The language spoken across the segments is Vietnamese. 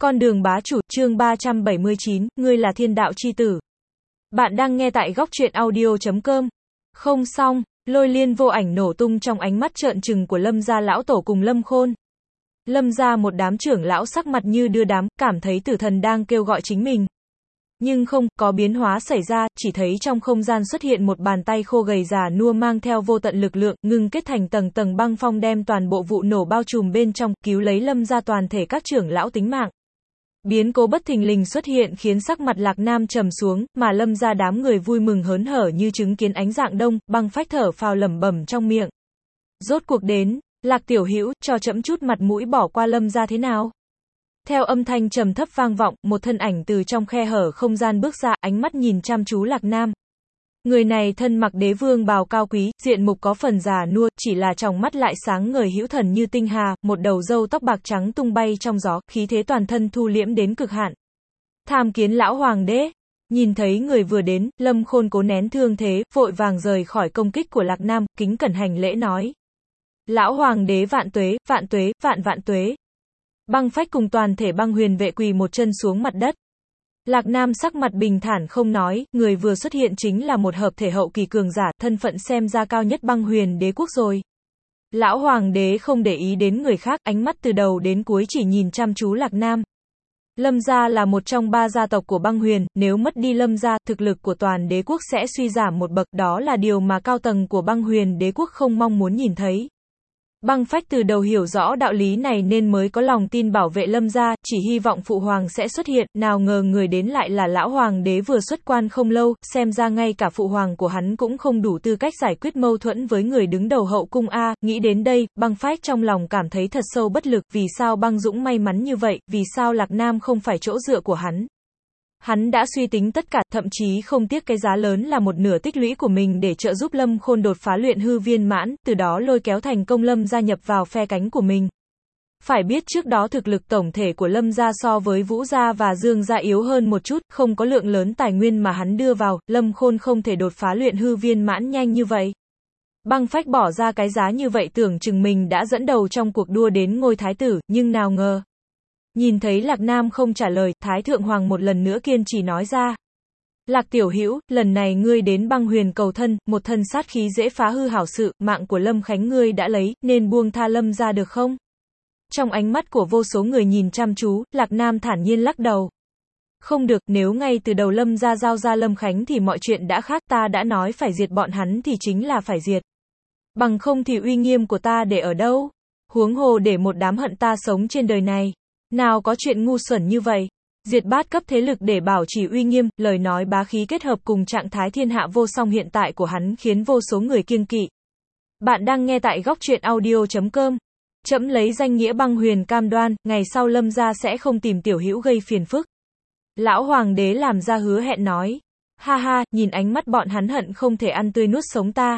Con đường bá chủ, chương 379, ngươi là thiên đạo chi tử. Bạn đang nghe tại góc truyện audio.com. Không xong, lôi liên vô ảnh nổ tung trong ánh mắt trợn trừng của Lâm gia lão tổ cùng Lâm Khôn. Lâm gia một đám trưởng lão sắc mặt như đưa đám, cảm thấy tử thần đang kêu gọi chính mình. Nhưng không, có biến hóa xảy ra, chỉ thấy trong không gian xuất hiện một bàn tay khô gầy già nua mang theo vô tận lực lượng, ngưng kết thành tầng tầng băng phong đem toàn bộ vụ nổ bao trùm bên trong, cứu lấy Lâm gia toàn thể các trưởng lão tính mạng. Biến cố bất thình lình xuất hiện khiến sắc mặt Lạc Nam trầm xuống, mà Lâm gia đám người vui mừng hớn hở như chứng kiến ánh dạng đông, băng phách thở phào lẩm bẩm trong miệng. Rốt cuộc đến, Lạc tiểu hữu, cho trẫm chút mặt mũi bỏ qua Lâm gia thế nào? Theo âm thanh trầm thấp vang vọng, một thân ảnh từ trong khe hở không gian bước ra, ánh mắt nhìn chăm chú Lạc Nam. Người này thân mặc đế vương bào cao quý, diện mục có phần già nua, chỉ là tròng mắt lại sáng ngời hữu thần như tinh hà, một đầu râu tóc bạc trắng tung bay trong gió, khí thế toàn thân thu liễm đến cực hạn. Tham kiến lão hoàng đế. Nhìn thấy người vừa đến, Lâm Khôn cố nén thương thế, vội vàng rời khỏi công kích của Lạc Nam, kính cẩn hành lễ nói. Lão hoàng đế vạn tuế, vạn tuế, vạn vạn tuế. Băng phách cùng toàn thể băng huyền vệ quỳ một chân xuống mặt đất. Lạc Nam sắc mặt bình thản không nói, người vừa xuất hiện chính là một hợp thể hậu kỳ cường giả, thân phận xem ra cao nhất băng huyền đế quốc rồi. Lão hoàng đế không để ý đến người khác, ánh mắt từ đầu đến cuối chỉ nhìn chăm chú Lạc Nam. Lâm gia là một trong ba gia tộc của băng huyền, nếu mất đi Lâm gia, thực lực của toàn đế quốc sẽ suy giảm một bậc, đó là điều mà cao tầng của băng huyền đế quốc không mong muốn nhìn thấy. Băng phách từ đầu hiểu rõ đạo lý này nên mới có lòng tin bảo vệ Lâm gia, chỉ hy vọng phụ hoàng sẽ xuất hiện, nào ngờ người đến lại là lão hoàng đế vừa xuất quan không lâu, xem ra ngay cả phụ hoàng của hắn cũng không đủ tư cách giải quyết mâu thuẫn với người đứng đầu hậu cung a. Nghĩ đến đây, băng phách trong lòng cảm thấy thật sâu bất lực, vì sao băng dũng may mắn như vậy, vì sao Lạc Nam không phải chỗ dựa của hắn. Hắn đã suy tính tất cả, thậm chí không tiếc cái giá lớn là một nửa tích lũy của mình để trợ giúp Lâm Khôn đột phá luyện hư viên mãn, từ đó lôi kéo thành công Lâm gia nhập vào phe cánh của mình. Phải biết trước đó thực lực tổng thể của Lâm gia so với Vũ gia và Dương gia yếu hơn một chút, không có lượng lớn tài nguyên mà hắn đưa vào, Lâm Khôn không thể đột phá luyện hư viên mãn nhanh như vậy. Băng phách bỏ ra cái giá như vậy tưởng chừng mình đã dẫn đầu trong cuộc đua đến ngôi thái tử, nhưng nào ngờ. Nhìn thấy Lạc Nam không trả lời, Thái Thượng Hoàng một lần nữa kiên trì nói ra. Lạc tiểu hữu, lần này ngươi đến băng huyền cầu thân, một thân sát khí dễ phá hư hảo sự, mạng của Lâm Khánh ngươi đã lấy, nên buông tha Lâm ra được không? Trong ánh mắt của vô số người nhìn chăm chú, Lạc Nam thản nhiên lắc đầu. Không được, nếu ngay từ đầu Lâm ra giao ra Lâm Khánh thì mọi chuyện đã khác, ta đã nói phải diệt bọn hắn thì chính là phải diệt. Bằng không thì uy nghiêm của ta để ở đâu? Huống hồ để một đám hận ta sống trên đời này. Nào có chuyện ngu xuẩn như vậy. Diệt bát cấp thế lực để bảo trì uy nghiêm, lời nói bá khí kết hợp cùng trạng thái thiên hạ vô song hiện tại của hắn khiến vô số người kiêng kỵ. Bạn đang nghe tại góc truyện audio.com. Trẫm lấy danh nghĩa băng huyền cam đoan, ngày sau Lâm gia sẽ không tìm tiểu hữu gây phiền phức. Lão hoàng đế làm ra hứa hẹn nói. Ha ha, nhìn ánh mắt bọn hắn hận không thể ăn tươi nuốt sống ta.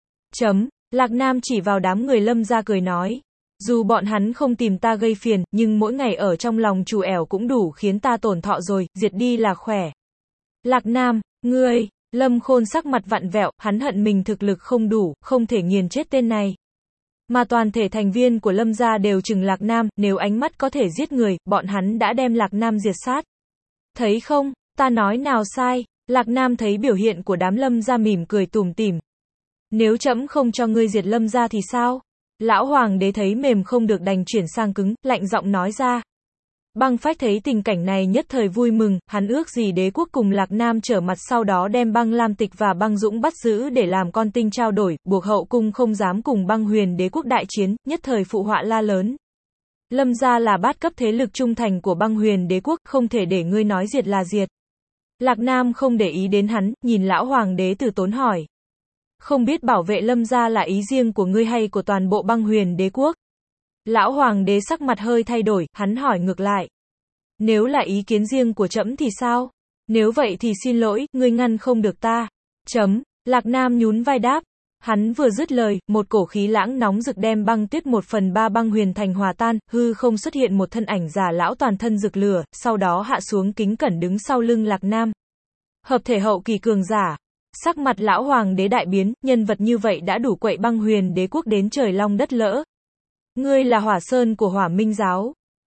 Lạc Nam chỉ vào đám người Lâm gia cười nói. Dù bọn hắn không tìm ta gây phiền, nhưng mỗi ngày ở trong lòng trù ẻo cũng đủ khiến ta tổn thọ rồi, diệt đi là khỏe. Lạc Nam, ngươi, Lâm Khôn sắc mặt vặn vẹo, hắn hận mình thực lực không đủ, không thể nghiền chết tên này. Mà toàn thể thành viên của Lâm gia đều chừng Lạc Nam, nếu ánh mắt có thể giết người, bọn hắn đã đem Lạc Nam diệt sát. Thấy không, ta nói nào sai, Lạc Nam thấy biểu hiện của đám Lâm gia mỉm cười tủm tỉm. Nếu trẫm không cho ngươi diệt Lâm gia thì sao? Lão hoàng đế thấy mềm không được đành chuyển sang cứng, lạnh giọng nói ra. Băng phách thấy tình cảnh này nhất thời vui mừng, hắn ước gì đế quốc cùng Lạc Nam trở mặt sau đó đem băng Lam Tịch và băng Dũng bắt giữ để làm con tin trao đổi, buộc hậu cung không dám cùng băng huyền đế quốc đại chiến, nhất thời phụ họa la lớn. Lâm gia là bát cấp thế lực trung thành của băng huyền đế quốc, không thể để ngươi nói diệt là diệt. Lạc Nam không để ý đến hắn, nhìn lão hoàng đế từ tốn hỏi. Không biết bảo vệ Lâm gia là ý riêng của ngươi hay của toàn bộ băng huyền đế quốc? Lão hoàng đế sắc mặt hơi thay đổi, hắn hỏi ngược lại. Nếu là ý kiến riêng của trẫm thì sao? Nếu vậy thì xin lỗi, ngươi ngăn không được ta. Lạc Nam nhún vai đáp. Hắn vừa dứt lời, một cổ khí lãng nóng rực đem băng tuyết 1/3 băng huyền thành hòa tan, hư không xuất hiện một thân ảnh già lão toàn thân rực lửa, sau đó hạ xuống kính cẩn đứng sau lưng Lạc Nam. Hợp thể hậu kỳ cường giả. Sắc mặt lão hoàng đế đại biến, nhân vật như vậy đã đủ quậy băng huyền đế quốc đến trời long đất lỡ. Ngươi là Hỏa Sơn của Hỏa Minh giáo.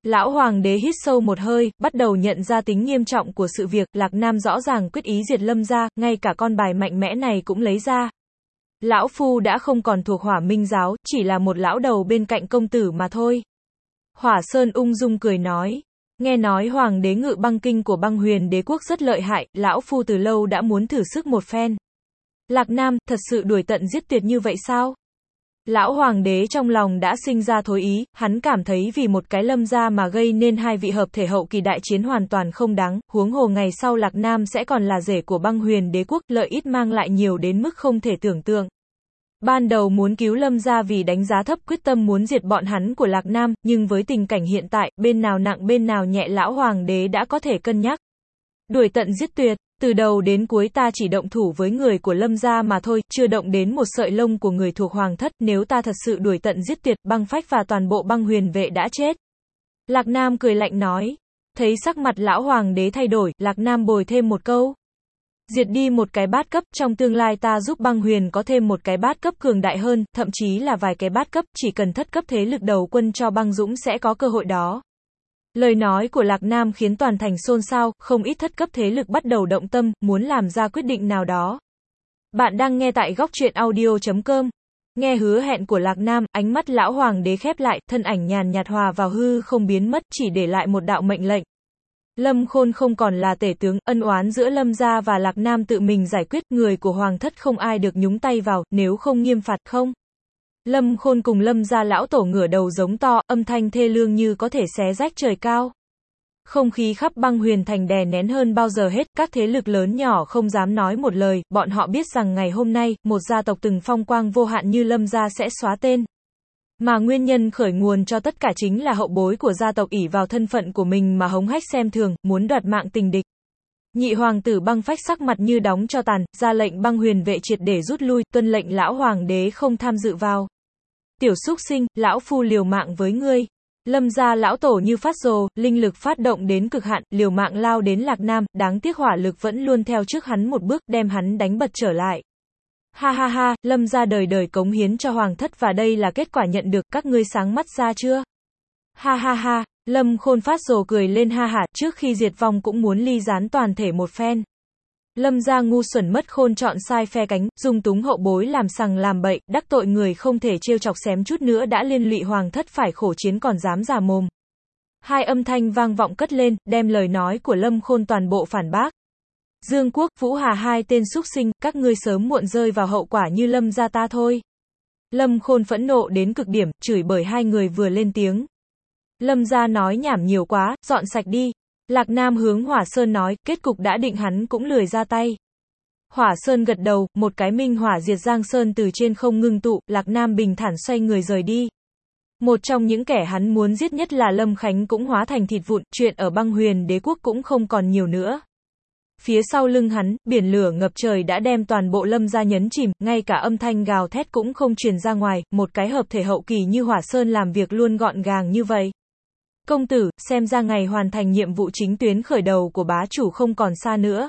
Lão hoàng đế hít sâu một hơi, bắt đầu nhận ra tính nghiêm trọng của sự việc, Lạc Nam rõ ràng quyết ý diệt Lâm gia, ngay cả con bài mạnh mẽ này cũng lấy ra. Lão phu đã không còn thuộc Hỏa Minh giáo, chỉ là một lão đầu bên cạnh công tử mà thôi. Hỏa Sơn ung dung cười nói. Nghe nói hoàng đế Ngự Băng Kinh của Băng Huyền Đế quốc rất lợi hại, lão phu từ lâu đã muốn thử sức một phen. Lạc Nam, thật sự đuổi tận giết tuyệt như vậy sao? Lão hoàng đế trong lòng đã sinh ra thối ý, hắn cảm thấy vì một cái Lâm gia mà gây nên hai vị hợp thể hậu kỳ đại chiến hoàn toàn không đáng, huống hồ ngày sau Lạc Nam sẽ còn là rể của Băng Huyền Đế quốc, lợi ích mang lại nhiều đến mức không thể tưởng tượng. Ban đầu muốn cứu Lâm gia vì đánh giá thấp quyết tâm muốn diệt bọn hắn của Lạc Nam, nhưng với tình cảnh hiện tại, bên nào nặng bên nào nhẹ lão hoàng đế đã có thể cân nhắc. Đuổi tận giết tuyệt, từ đầu đến cuối ta chỉ động thủ với người của Lâm gia mà thôi, chưa động đến một sợi lông của người thuộc hoàng thất, nếu ta thật sự đuổi tận giết tuyệt, Băng Phách và toàn bộ Băng Huyền vệ đã chết. Lạc Nam cười lạnh nói. Thấy sắc mặt lão hoàng đế thay đổi, Lạc Nam bồi thêm một câu. Diệt đi một cái bát cấp, trong tương lai ta giúp Băng Huyền có thêm một cái bát cấp cường đại hơn, thậm chí là vài cái bát cấp, chỉ cần thất cấp thế lực đầu quân cho Băng Dũng sẽ có cơ hội đó. Lời nói của Lạc Nam khiến toàn thành xôn xao, không ít thất cấp thế lực bắt đầu động tâm, muốn làm ra quyết định nào đó. Bạn đang nghe tại góc truyện audio.com. Nghe hứa hẹn của Lạc Nam, ánh mắt lão hoàng đế khép lại, thân ảnh nhàn nhạt hòa vào hư không biến mất, chỉ để lại một đạo mệnh lệnh. Lâm Khôn không còn là tể tướng, ân oán giữa Lâm gia và Lạc Nam tự mình giải quyết, người của hoàng thất không ai được nhúng tay vào, nếu không nghiêm phạt không. Lâm Khôn cùng Lâm gia lão tổ ngửa đầu giống to, âm thanh thê lương như có thể xé rách trời cao. Không khí khắp Băng Huyền thành đè nén hơn bao giờ hết, các thế lực lớn nhỏ không dám nói một lời, bọn họ biết rằng ngày hôm nay, một gia tộc từng phong quang vô hạn như Lâm gia sẽ xóa tên. Mà nguyên nhân khởi nguồn cho tất cả chính là hậu bối của gia tộc ỷ vào thân phận của mình mà hống hách xem thường, muốn đoạt mạng tình địch. Nhị hoàng tử Băng Phách sắc mặt như đóng cho tàn, ra lệnh Băng Huyền vệ triệt để rút lui, tuân lệnh lão hoàng đế không tham dự vào. Tiểu xúc sinh, lão phu liều mạng với ngươi. Lâm gia lão tổ như phát rồ, linh lực phát động đến cực hạn, liều mạng lao đến Lạc Nam, đáng tiếc hỏa lực vẫn luôn theo trước hắn một bước, đem hắn đánh bật trở lại. Ha ha ha, Lâm gia đời đời cống hiến cho hoàng thất và đây là kết quả nhận được, các ngươi sáng mắt ra chưa? Ha ha ha, Lâm Khôn phát rồ cười lên ha hả, trước khi diệt vong cũng muốn ly gián toàn thể một phen. Lâm gia ngu xuẩn mất khôn chọn sai phe cánh, dung túng hậu bối làm sằng làm bậy, đắc tội người không thể trêu chọc xém chút nữa đã liên lụy hoàng thất phải khổ chiến còn dám già mồm. Hai âm thanh vang vọng cất lên, đem lời nói của Lâm Khôn toàn bộ phản bác. Dương Quốc, Vũ Hà hai tên xúc sinh, các ngươi sớm muộn rơi vào hậu quả như Lâm gia ta thôi. Lâm Khôn phẫn nộ đến cực điểm, chửi bởi hai người vừa lên tiếng. Lâm gia nói nhảm nhiều quá, dọn sạch đi. Lạc Nam hướng Hỏa Sơn nói, kết cục đã định hắn cũng lười ra tay. Hỏa Sơn gật đầu, một cái minh hỏa diệt Giang Sơn từ trên không ngưng tụ, Lạc Nam bình thản xoay người rời đi. Một trong những kẻ hắn muốn giết nhất là Lâm Khánh cũng hóa thành thịt vụn, chuyện ở Băng Huyền Đế quốc cũng không còn nhiều nữa. Phía sau lưng hắn, biển lửa ngập trời đã đem toàn bộ Lâm gia nhấn chìm, ngay cả âm thanh gào thét cũng không truyền ra ngoài, một cái hợp thể hậu kỳ như Hỏa Sơn làm việc luôn gọn gàng như vậy. Công tử, xem ra ngày hoàn thành nhiệm vụ chính tuyến khởi đầu của bá chủ không còn xa nữa.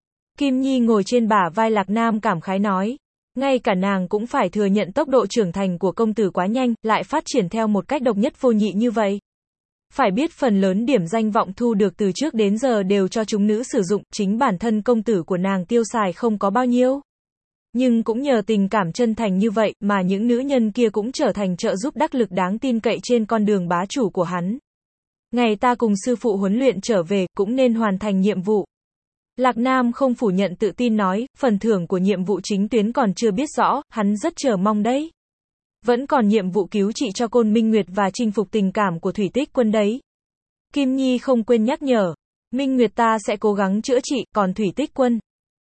Kim Nhi ngồi trên bả vai Lạc Nam cảm khái nói. Ngay cả nàng cũng phải thừa nhận tốc độ trưởng thành của công tử quá nhanh, lại phát triển theo một cách độc nhất vô nhị như vậy. Phải biết phần lớn điểm danh vọng thu được từ trước đến giờ đều cho chúng nữ sử dụng, chính bản thân công tử của nàng tiêu xài không có bao nhiêu. Nhưng cũng nhờ tình cảm chân thành như vậy, mà những nữ nhân kia cũng trở thành trợ giúp đắc lực đáng tin cậy trên con đường bá chủ của hắn. Ngày ta cùng sư phụ huấn luyện trở về, cũng nên hoàn thành nhiệm vụ. Lạc Nam không phủ nhận tự tin nói, phần thưởng của nhiệm vụ chính tuyến còn chưa biết rõ, hắn rất chờ mong đấy. Vẫn còn nhiệm vụ cứu trị cho Côn Minh Nguyệt và chinh phục tình cảm của Thủy Tích Quân đấy. Kim Nhi không quên nhắc nhở, Minh Nguyệt ta sẽ cố gắng chữa trị, còn Thủy Tích Quân.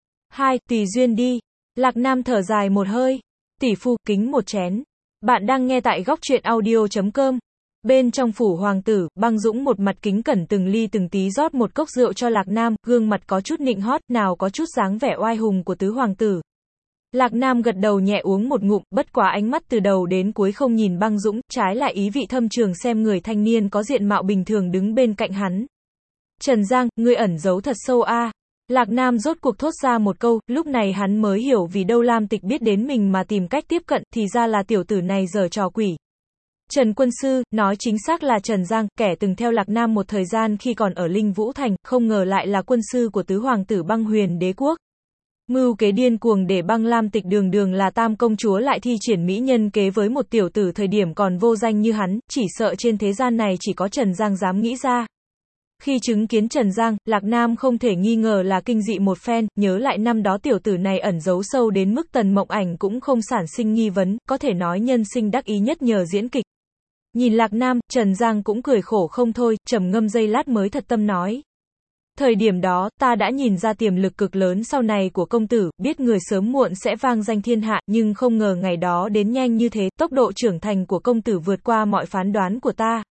Tùy duyên đi. Lạc Nam thở dài một hơi. Tỷ phu, kính một chén. Bạn đang nghe tại góc truyện audio.com. Bên trong phủ hoàng tử, Băng Dũng một mặt kính cẩn từng ly từng tí rót một cốc rượu cho Lạc Nam, gương mặt có chút nịnh hót, nào có chút dáng vẻ oai hùng của tứ hoàng tử. Lạc Nam gật đầu nhẹ uống một ngụm, bất quá ánh mắt từ đầu đến cuối không nhìn Băng Dũng, trái lại ý vị thâm trường xem người thanh niên có diện mạo bình thường đứng bên cạnh hắn. Trần Giang, ngươi ẩn giấu thật sâu a. Lạc Nam rốt cuộc thốt ra một câu, lúc này hắn mới hiểu vì đâu Lam Tịch biết đến mình mà tìm cách tiếp cận, thì ra là tiểu tử này giở trò quỷ. Trần Quân Sư, nói chính xác là Trần Giang, kẻ từng theo Lạc Nam một thời gian khi còn ở Linh Vũ Thành, không ngờ lại là quân sư của tứ hoàng tử Băng Huyền Đế quốc. Mưu kế điên cuồng để Băng Lam Tịch đường đường là tam công chúa lại thi triển mỹ nhân kế với một tiểu tử thời điểm còn vô danh như hắn, chỉ sợ trên thế gian này chỉ có Trần Giang dám nghĩ ra. Khi chứng kiến Trần Giang, Lạc Nam không thể nghi ngờ là kinh dị một phen, nhớ lại năm đó tiểu tử này ẩn giấu sâu đến mức Tần Mộng Ảnh cũng không sản sinh nghi vấn, có thể nói nhân sinh đắc ý nhất nhờ diễn kịch. Nhìn Lạc Nam, Trần Giang cũng cười khổ không thôi, trầm ngâm giây lát mới thật tâm nói. Thời điểm đó, ta đã nhìn ra tiềm lực cực lớn sau này của công tử, biết người sớm muộn sẽ vang danh thiên hạ, nhưng không ngờ ngày đó đến nhanh như thế, tốc độ trưởng thành của công tử vượt qua mọi phán đoán của ta.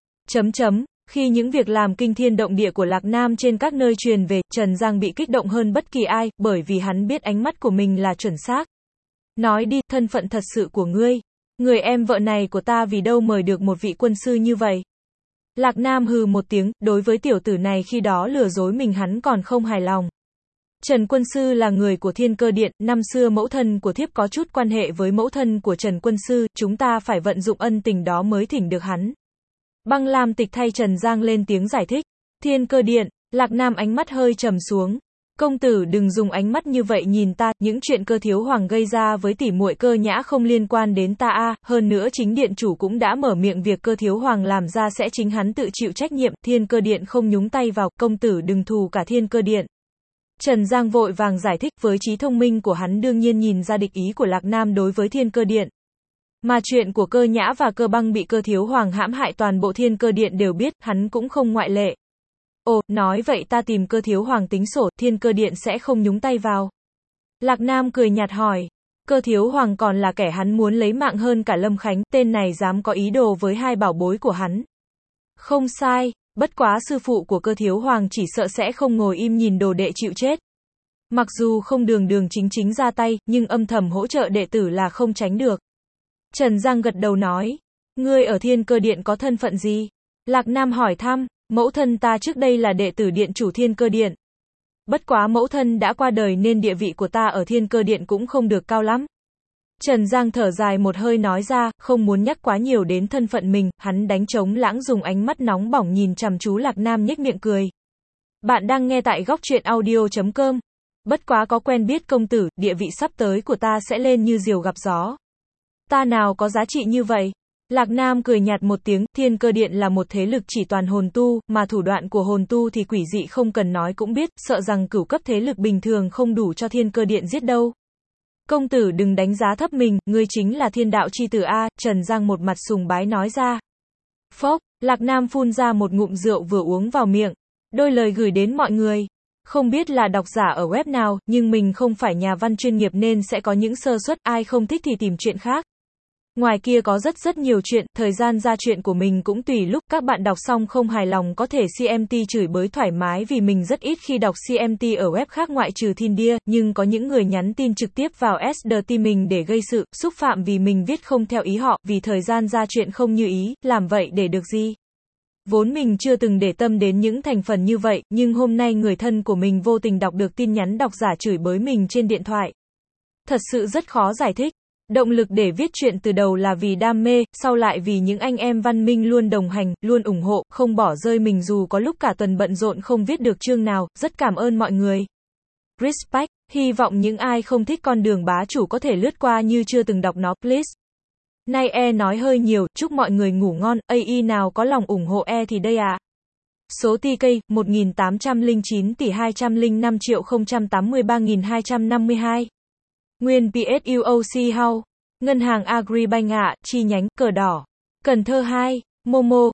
Khi những việc làm kinh thiên động địa của Lạc Nam trên các nơi truyền về, Trần Giang bị kích động hơn bất kỳ ai, bởi vì hắn biết ánh mắt của mình là chuẩn xác. Nói đi, thân phận thật sự của ngươi. Người em vợ này của ta vì đâu mời được một vị quân sư như vậy? Lạc Nam hừ một tiếng, đối với tiểu tử này khi đó lừa dối mình hắn còn không hài lòng. Trần Quân Sư là người của Thiên Cơ Điện, năm xưa mẫu thân của thiếp có chút quan hệ với mẫu thân của Trần Quân Sư, chúng ta phải vận dụng ân tình đó mới thỉnh được hắn. Băng Lam Tịch thay Trần Giang lên tiếng giải thích. Thiên Cơ Điện, Lạc Nam ánh mắt hơi trầm xuống. Công tử đừng dùng ánh mắt như vậy nhìn ta, những chuyện Cơ Thiếu Hoàng gây ra với tỷ muội Cơ Nhã không liên quan đến ta a, hơn nữa chính điện chủ cũng đã mở miệng việc Cơ Thiếu Hoàng làm ra sẽ chính hắn tự chịu trách nhiệm, Thiên Cơ Điện không nhúng tay vào, công tử đừng thù cả Thiên Cơ Điện. Trần Giang vội vàng giải thích, với trí thông minh của hắn đương nhiên nhìn ra địch ý của Lạc Nam đối với Thiên Cơ Điện. Mà chuyện của Cơ Nhã và Cơ Băng bị Cơ Thiếu Hoàng hãm hại toàn bộ Thiên Cơ Điện đều biết, hắn cũng không ngoại lệ. Ồ, nói vậy ta tìm Cơ Thiếu Hoàng tính sổ, Thiên Cơ Điện sẽ không nhúng tay vào. Lạc Nam cười nhạt hỏi. Cơ Thiếu Hoàng còn là kẻ hắn muốn lấy mạng hơn cả Lâm Khánh, tên này dám có ý đồ với hai bảo bối của hắn. Không sai, bất quá sư phụ của Cơ Thiếu Hoàng chỉ sợ sẽ không ngồi im nhìn đồ đệ chịu chết. Mặc dù không đường đường chính chính ra tay, nhưng âm thầm hỗ trợ đệ tử là không tránh được. Trần Giang gật đầu nói. Ngươi ở Thiên Cơ Điện có thân phận gì? Lạc Nam hỏi thăm. Mẫu thân ta trước đây là đệ tử điện chủ Thiên Cơ Điện. Bất quá mẫu thân đã qua đời nên địa vị của ta ở Thiên Cơ Điện cũng không được cao lắm. Trần Giang thở dài một hơi nói ra, không muốn nhắc quá nhiều đến thân phận mình, hắn đánh trống lãng dùng ánh mắt nóng bỏng nhìn chằm chú Lạc Nam nhếch miệng cười. Bạn đang nghe tại góc truyện audio.com. Bất quá có quen biết công tử, địa vị sắp tới của ta sẽ lên như diều gặp gió. Ta nào có giá trị như vậy? Lạc Nam cười nhạt một tiếng, Thiên Cơ Điện là một thế lực chỉ toàn hồn tu, mà thủ đoạn của hồn tu thì quỷ dị không cần nói cũng biết, sợ rằng cửu cấp thế lực bình thường không đủ cho Thiên Cơ Điện giết đâu. Công tử đừng đánh giá thấp mình, ngươi chính là thiên đạo chi tử a, Trần Giang một mặt sùng bái nói ra. Phốc, Lạc Nam phun ra một ngụm rượu vừa uống vào miệng. Đôi lời gửi đến mọi người. Không biết là độc giả ở web nào, nhưng mình không phải nhà văn chuyên nghiệp nên sẽ có những sơ suất, ai không thích thì tìm chuyện khác. Ngoài kia có rất nhiều chuyện, thời gian ra chuyện của mình cũng tùy lúc, các bạn đọc xong không hài lòng có thể CMT chửi bới thoải mái vì mình rất ít khi đọc CMT ở web khác ngoại trừ Thindia, nhưng có những người nhắn tin trực tiếp vào SD mình để gây sự, xúc phạm vì mình viết không theo ý họ, vì thời gian ra chuyện không như ý, làm vậy để được gì? Vốn mình chưa từng để tâm đến những thành phần như vậy, nhưng hôm nay người thân của mình vô tình đọc được tin nhắn độc giả chửi bới mình trên điện thoại. Thật sự rất khó giải thích. Động lực để viết chuyện từ đầu là vì đam mê, sau lại vì những anh em văn minh luôn đồng hành, luôn ủng hộ, không bỏ rơi mình dù có lúc cả tuần bận rộn không viết được chương nào, rất cảm ơn mọi người. Respect, hy vọng những ai không thích con đường bá chủ có thể lướt qua như chưa từng đọc nó, please. Nay nói hơi nhiều, chúc mọi người ngủ ngon, AI nào có lòng ủng hộ thì đây ạ. Số TK, 1.809 tỷ 205.083.252. Nguyên PSUOC House. Ngân hàng Agribank chi nhánh, cờ đỏ. Cần Thơ 2. Momo,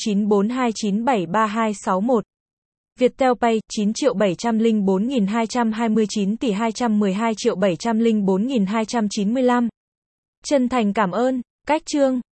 0942973261. Viettel Pay, 9.704.229 tỷ 212.704.295. Chân thành cảm ơn. Cách chương.